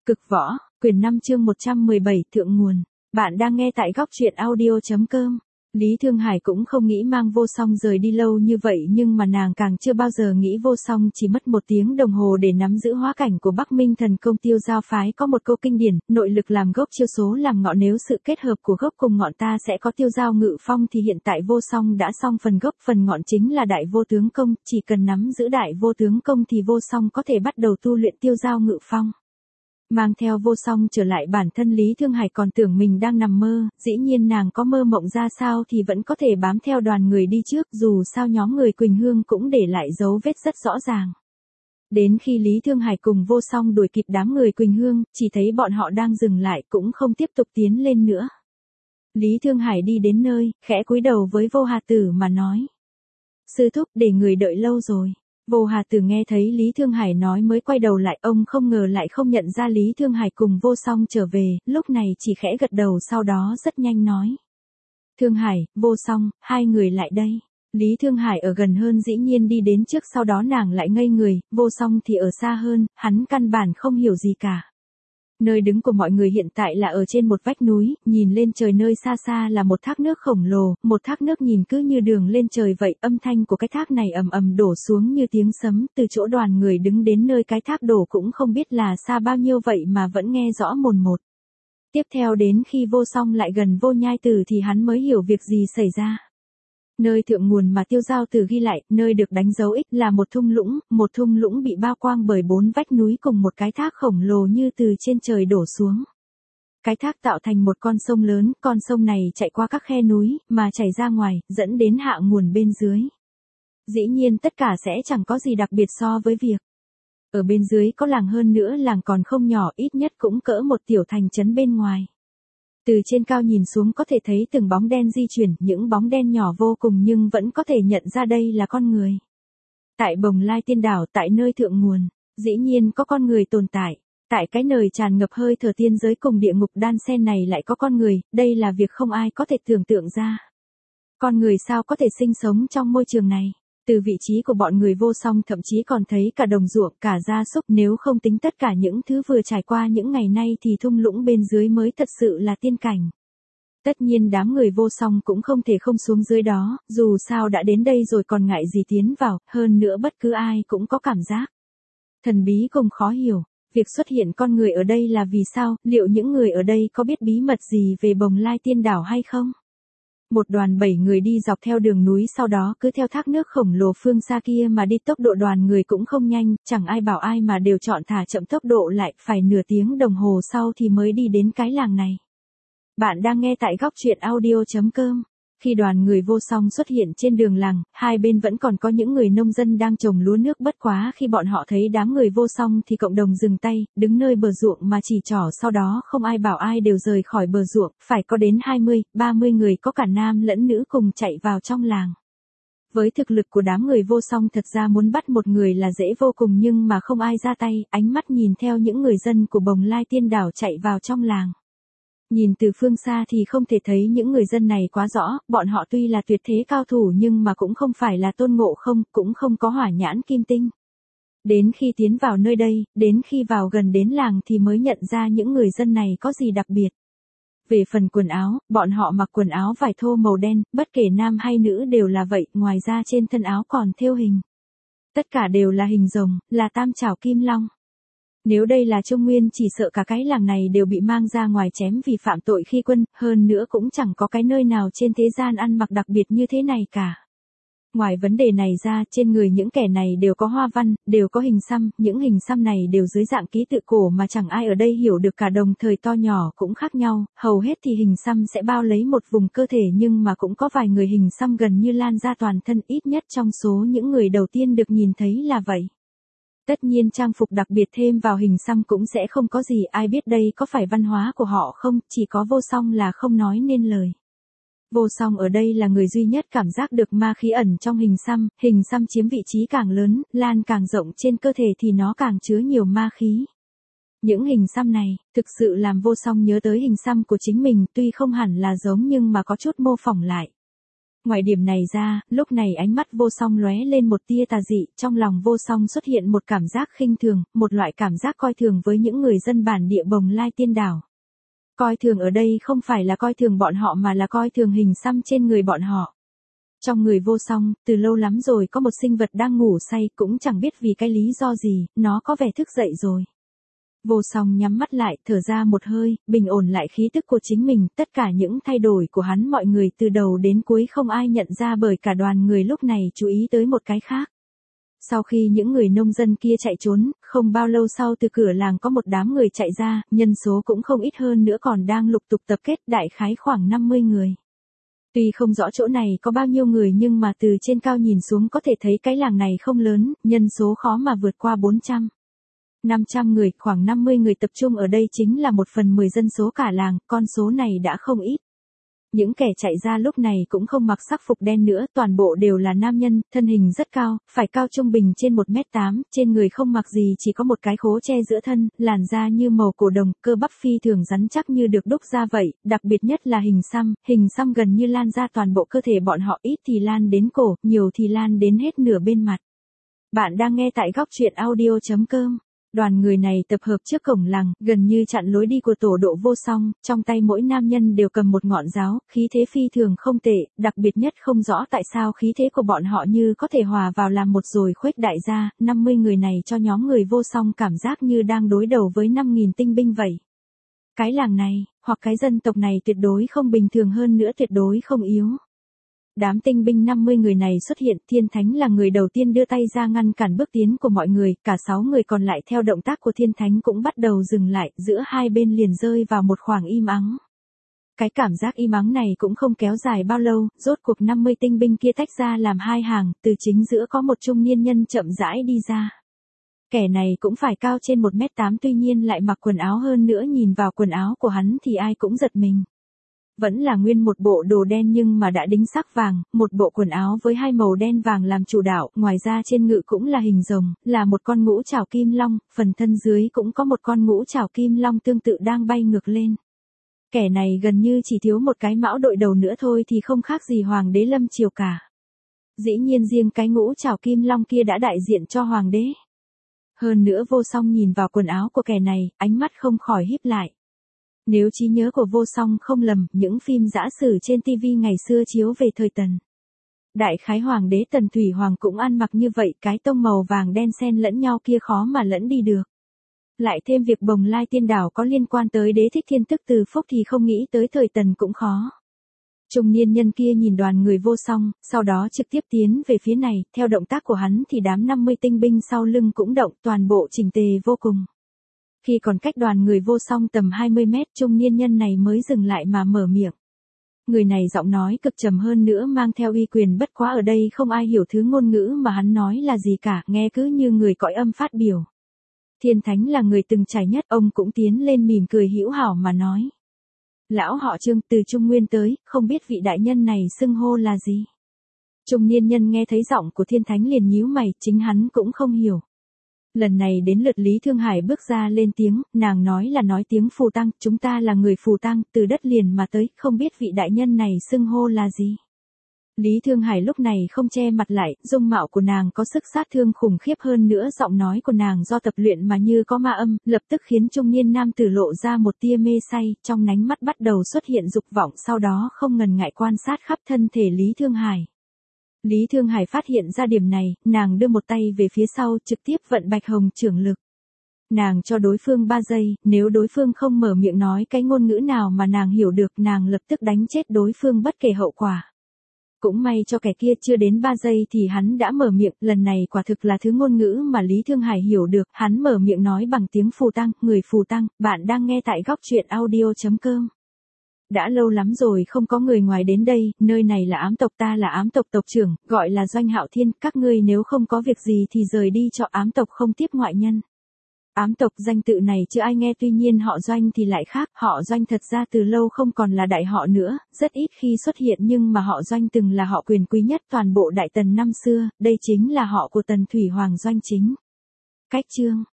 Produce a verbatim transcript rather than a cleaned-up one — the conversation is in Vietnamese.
Cực võ, quyển năm chương một trăm mười bảy thượng nguồn. Bạn đang nghe tại góc truyện audio.com. Lý Thương Hải cũng không nghĩ mang Vô Song rời đi lâu như vậy, nhưng mà nàng càng chưa bao giờ nghĩ Vô Song chỉ mất một tiếng đồng hồ để nắm giữ hóa cảnh của Bắc Minh Thần Công. Tiêu Giao phái có một câu kinh điển, nội lực làm gốc, chiêu số làm ngọn, nếu sự kết hợp của gốc cùng ngọn ta sẽ có Tiêu Giao Ngự Phong, thì hiện tại Vô Song đã xong phần gốc, phần ngọn chính là Đại Vô Tướng Công, chỉ cần nắm giữ Đại Vô Tướng Công thì Vô Song có thể bắt đầu tu luyện Tiêu Giao Ngự Phong. Mang theo Vô Song trở lại bản thân, Lý Thương Hải còn tưởng mình đang nằm mơ, dĩ nhiên nàng có mơ mộng ra sao thì vẫn có thể bám theo đoàn người đi trước, dù sao nhóm người Quỳnh Hương cũng để lại dấu vết rất rõ ràng. Đến khi Lý Thương Hải cùng Vô Song đuổi kịp đám người Quỳnh Hương, chỉ thấy bọn họ đang dừng lại, cũng không tiếp tục tiến lên nữa. Lý Thương Hải đi đến nơi, khẽ cúi đầu với Vô Hà Tử mà nói: "Sư thúc, để người đợi lâu rồi." Vô Hà Tử nghe thấy Lý Thương Hải nói mới quay đầu lại, ông không ngờ lại không nhận ra Lý Thương Hải cùng Vô Song trở về, lúc này chỉ khẽ gật đầu, sau đó rất nhanh nói: "Thương Hải, Vô Song, hai người lại đây." Lý Thương Hải ở gần hơn dĩ nhiên đi đến trước, sau đó nàng lại ngây người, Vô Song thì ở xa hơn, hắn căn bản không hiểu gì cả. Nơi đứng của mọi người hiện tại là ở trên một vách núi, nhìn lên trời nơi xa xa là một thác nước khổng lồ, một thác nước nhìn cứ như đường lên trời vậy, âm thanh của cái thác này ầm ầm đổ xuống như tiếng sấm, từ chỗ đoàn người đứng đến nơi cái thác đổ cũng không biết là xa bao nhiêu vậy mà vẫn nghe rõ mồn một. Tiếp theo đến khi Vô Song lại gần Vô Nhai Tử thì hắn mới hiểu việc gì xảy ra. Nơi thượng nguồn mà Tiêu Giao Tử ghi lại, nơi được đánh dấu X là một thung lũng, một thung lũng bị bao quang bởi bốn vách núi cùng một cái thác khổng lồ như từ trên trời đổ xuống. Cái thác tạo thành một con sông lớn, con sông này chạy qua các khe núi, mà chảy ra ngoài, dẫn đến hạ nguồn bên dưới. Dĩ nhiên tất cả sẽ chẳng có gì đặc biệt so với việc ở bên dưới có làng, hơn nữa làng còn không nhỏ, ít nhất cũng cỡ một tiểu thành trấn bên ngoài. Từ trên cao nhìn xuống có thể thấy từng bóng đen di chuyển, những bóng đen nhỏ vô cùng nhưng vẫn có thể nhận ra đây là con người. Tại Bồng Lai Tiên Đảo, tại nơi thượng nguồn, dĩ nhiên có con người tồn tại. Tại cái nơi tràn ngập hơi thở tiên giới cùng địa ngục đan xen này lại có con người, đây là việc không ai có thể tưởng tượng ra. Con người sao có thể sinh sống trong môi trường này? Từ vị trí của bọn người Vô Song thậm chí còn thấy cả đồng ruộng, cả gia súc, nếu không tính tất cả những thứ vừa trải qua những ngày nay thì thung lũng bên dưới mới thật sự là tiên cảnh. Tất nhiên đám người Vô Song cũng không thể không xuống dưới đó, dù sao đã đến đây rồi còn ngại gì tiến vào, hơn nữa bất cứ ai cũng có cảm giác thần bí cùng khó hiểu. Việc xuất hiện con người ở đây là vì sao, liệu những người ở đây có biết bí mật gì về Bồng Lai Tiên Đảo hay không? Một đoàn bảy người đi dọc theo đường núi, sau đó cứ theo thác nước khổng lồ phương xa kia mà đi, tốc độ đoàn người cũng không nhanh, chẳng ai bảo ai mà đều chọn thả chậm tốc độ lại, phải nửa tiếng đồng hồ sau thì mới đi đến cái làng này. Bạn đang nghe tại góc truyện audio.com. Khi đoàn người Vô Song xuất hiện trên đường làng, hai bên vẫn còn có những người nông dân đang trồng lúa nước, bất quá khi bọn họ thấy đám người Vô Song thì cộng đồng dừng tay, đứng nơi bờ ruộng mà chỉ trỏ, sau đó không ai bảo ai đều rời khỏi bờ ruộng, phải có đến hai mươi, ba mươi người, có cả nam lẫn nữ cùng chạy vào trong làng. Với thực lực của đám người Vô Song thật ra muốn bắt một người là dễ vô cùng, nhưng mà không ai ra tay, ánh mắt nhìn theo những người dân của Bồng Lai Tiên Đảo chạy vào trong làng. Nhìn từ phương xa thì không thể thấy những người dân này quá rõ, bọn họ tuy là tuyệt thế cao thủ nhưng mà cũng không phải là Tôn Ngộ Không, cũng không có hỏa nhãn kim tinh. Đến khi tiến vào nơi đây, đến khi vào gần đến làng thì mới nhận ra những người dân này có gì đặc biệt. Về phần quần áo, bọn họ mặc quần áo vải thô màu đen, bất kể nam hay nữ đều là vậy, ngoài ra trên thân áo còn thêu hình. Tất cả đều là hình rồng, là tam trảo kim long. Nếu đây là Trung Nguyên chỉ sợ cả cái làng này đều bị mang ra ngoài chém vì phạm tội khi quân, hơn nữa cũng chẳng có cái nơi nào trên thế gian ăn mặc đặc biệt như thế này cả. Ngoài vấn đề này ra, trên người những kẻ này đều có hoa văn, đều có hình xăm, những hình xăm này đều dưới dạng ký tự cổ mà chẳng ai ở đây hiểu được cả, đồng thời to nhỏ cũng khác nhau, hầu hết thì hình xăm sẽ bao lấy một vùng cơ thể, nhưng mà cũng có vài người hình xăm gần như lan ra toàn thân, ít nhất trong số những người đầu tiên được nhìn thấy là vậy. Tất nhiên trang phục đặc biệt thêm vào hình xăm cũng sẽ không có gì, ai biết đây có phải văn hóa của họ không, chỉ có Vô Song là không nói nên lời. Vô Song ở đây là người duy nhất cảm giác được ma khí ẩn trong hình xăm, hình xăm chiếm vị trí càng lớn, lan càng rộng trên cơ thể thì nó càng chứa nhiều ma khí. Những hình xăm này, thực sự làm Vô Song nhớ tới hình xăm của chính mình, tuy không hẳn là giống nhưng mà có chút mô phỏng lại. Ngoài điểm này ra, lúc này ánh mắt Vô Song lóe lên một tia tà dị, trong lòng Vô Song xuất hiện một cảm giác khinh thường, một loại cảm giác coi thường với những người dân bản địa Bồng Lai Tiên Đảo. Coi thường ở đây không phải là coi thường bọn họ mà là coi thường hình xăm trên người bọn họ. Trong người Vô Song, từ lâu lắm rồi có một sinh vật đang ngủ say, cũng chẳng biết vì cái lý do gì, nó có vẻ thức dậy rồi. Vô Song nhắm mắt lại, thở ra một hơi, bình ổn lại khí tức của chính mình, tất cả những thay đổi của hắn mọi người từ đầu đến cuối không ai nhận ra bởi cả đoàn người lúc này chú ý tới một cái khác. Sau khi những người nông dân kia chạy trốn, không bao lâu sau từ cửa làng có một đám người chạy ra, nhân số cũng không ít hơn nữa còn đang lục tục tập kết đại khái khoảng năm mươi người. Tuy không rõ chỗ này có bao nhiêu người nhưng mà từ trên cao nhìn xuống có thể thấy cái làng này không lớn, nhân số khó mà vượt qua bốn trăm. năm trăm người, khoảng năm mươi người tập trung ở đây chính là một phần mười dân số cả làng, con số này đã không ít. Những kẻ chạy ra lúc này cũng không mặc sắc phục đen nữa, toàn bộ đều là nam nhân, thân hình rất cao, phải cao trung bình trên một mét tám, trên người không mặc gì chỉ có một cái khố che giữa thân, làn da như màu cổ đồng, cơ bắp phi thường rắn chắc như được đúc ra vậy, đặc biệt nhất là hình xăm, hình xăm gần như lan ra toàn bộ cơ thể bọn họ, ít thì lan đến cổ, nhiều thì lan đến hết nửa bên mặt. Bạn đang nghe tại góc truyện audio chấm com. Đoàn người này tập hợp trước cổng làng, gần như chặn lối đi của tổ độ Vô Song, trong tay mỗi nam nhân đều cầm một ngọn giáo, khí thế phi thường không tệ, đặc biệt nhất không rõ tại sao khí thế của bọn họ như có thể hòa vào làm một rồi khuếch đại ra, năm mươi người này cho nhóm người Vô Song cảm giác như đang đối đầu với năm nghìn tinh binh vậy. Cái làng này, hoặc cái dân tộc này tuyệt đối không bình thường hơn nữa tuyệt đối không yếu. Đám tinh binh năm mươi người này xuất hiện, Thiên Thánh là người đầu tiên đưa tay ra ngăn cản bước tiến của mọi người, cả sáu người còn lại theo động tác của Thiên Thánh cũng bắt đầu dừng lại, giữa hai bên liền rơi vào một khoảng im ắng. Cái cảm giác im ắng này cũng không kéo dài bao lâu, rốt cuộc năm mươi tinh binh kia tách ra làm hai hàng, từ chính giữa có một trung niên nhân chậm rãi đi ra. Kẻ này cũng phải cao trên một mét tám tuy nhiên lại mặc quần áo hơn nữa, nhìn vào quần áo của hắn thì ai cũng giật mình. Vẫn là nguyên một bộ đồ đen nhưng mà đã đính sắc vàng, một bộ quần áo với hai màu đen vàng làm chủ đạo, ngoài ra trên ngự cũng là hình rồng, là một con ngũ trảo kim long, phần thân dưới cũng có một con ngũ trảo kim long tương tự đang bay ngược lên. Kẻ này gần như chỉ thiếu một cái mão đội đầu nữa thôi thì không khác gì hoàng đế lâm triều cả. Dĩ nhiên riêng cái ngũ trảo kim long kia đã đại diện cho hoàng đế. Hơn nữa Vô Song nhìn vào quần áo của kẻ này, ánh mắt không khỏi híp lại. Nếu trí nhớ của Vô Song không lầm, những phim dã sử trên ti vi ngày xưa chiếu về thời Tần. Đại khái hoàng đế Tần Thủy Hoàng cũng ăn mặc như vậy, cái tông màu vàng đen xen lẫn nhau kia khó mà lẫn đi được. Lại thêm việc Bồng Lai Tiên Đảo có liên quan tới đế thích thiên tức từ phúc thì không nghĩ tới thời Tần cũng khó. Trung niên nhân kia nhìn đoàn người Vô Song, sau đó trực tiếp tiến về phía này, theo động tác của hắn thì đám năm mươi tinh binh sau lưng cũng động, toàn bộ chỉnh tề vô cùng. Khi còn cách đoàn người Vô Song tầm hai mươi mét, trung niên nhân này mới dừng lại mà mở miệng. Người này giọng nói cực trầm hơn nữa mang theo uy quyền, bất quá ở đây không ai hiểu thứ ngôn ngữ mà hắn nói là gì cả, nghe cứ như người cõi âm phát biểu. Thiên Thánh là người từng trải nhất, ông cũng tiến lên mỉm cười hữu hảo mà nói. Lão họ Trương từ Trung Nguyên tới, không biết vị đại nhân này xưng hô là gì. Trung niên nhân nghe thấy giọng của Thiên Thánh liền nhíu mày, chính hắn cũng không hiểu. Lần này đến lượt Lý Thương Hải bước ra lên tiếng, nàng nói là nói tiếng Phù Tăng, chúng ta là người Phù Tăng, từ đất liền mà tới, không biết vị đại nhân này xưng hô là gì. Lý Thương Hải lúc này không che mặt lại, dung mạo của nàng có sức sát thương khủng khiếp hơn nữa, giọng nói của nàng do tập luyện mà như có ma âm, lập tức khiến trung niên nam tử lộ ra một tia mê say, trong nánh mắt bắt đầu xuất hiện dục vọng, sau đó không ngần ngại quan sát khắp thân thể Lý Thương Hải. Lý Thương Hải phát hiện ra điểm này, nàng đưa một tay về phía sau, trực tiếp vận Bạch Hồng trưởng lực. Nàng cho đối phương ba giây, nếu đối phương không mở miệng nói cái ngôn ngữ nào mà nàng hiểu được, nàng lập tức đánh chết đối phương bất kể hậu quả. Cũng may cho kẻ kia chưa đến ba giây thì hắn đã mở miệng, lần này quả thực là thứ ngôn ngữ mà Lý Thương Hải hiểu được, hắn mở miệng nói bằng tiếng Phù Tăng, người Phù Tăng, bạn đang nghe tại góc truyện audio chấm com. Đã lâu lắm rồi không có người ngoài đến đây, nơi này là ám tộc, ta là ám tộc tộc trưởng, gọi là Doanh Hạo Thiên, các ngươi nếu không có việc gì thì rời đi cho ám tộc không tiếp ngoại nhân. Ám tộc danh tự này chưa ai nghe, tuy nhiên họ Doanh thì lại khác, họ Doanh thật ra từ lâu không còn là đại họ nữa, rất ít khi xuất hiện nhưng mà họ Doanh từng là họ quyền quý nhất toàn bộ Đại Tần năm xưa, đây chính là họ của Tần Thủy Hoàng Doanh chính. Cách chương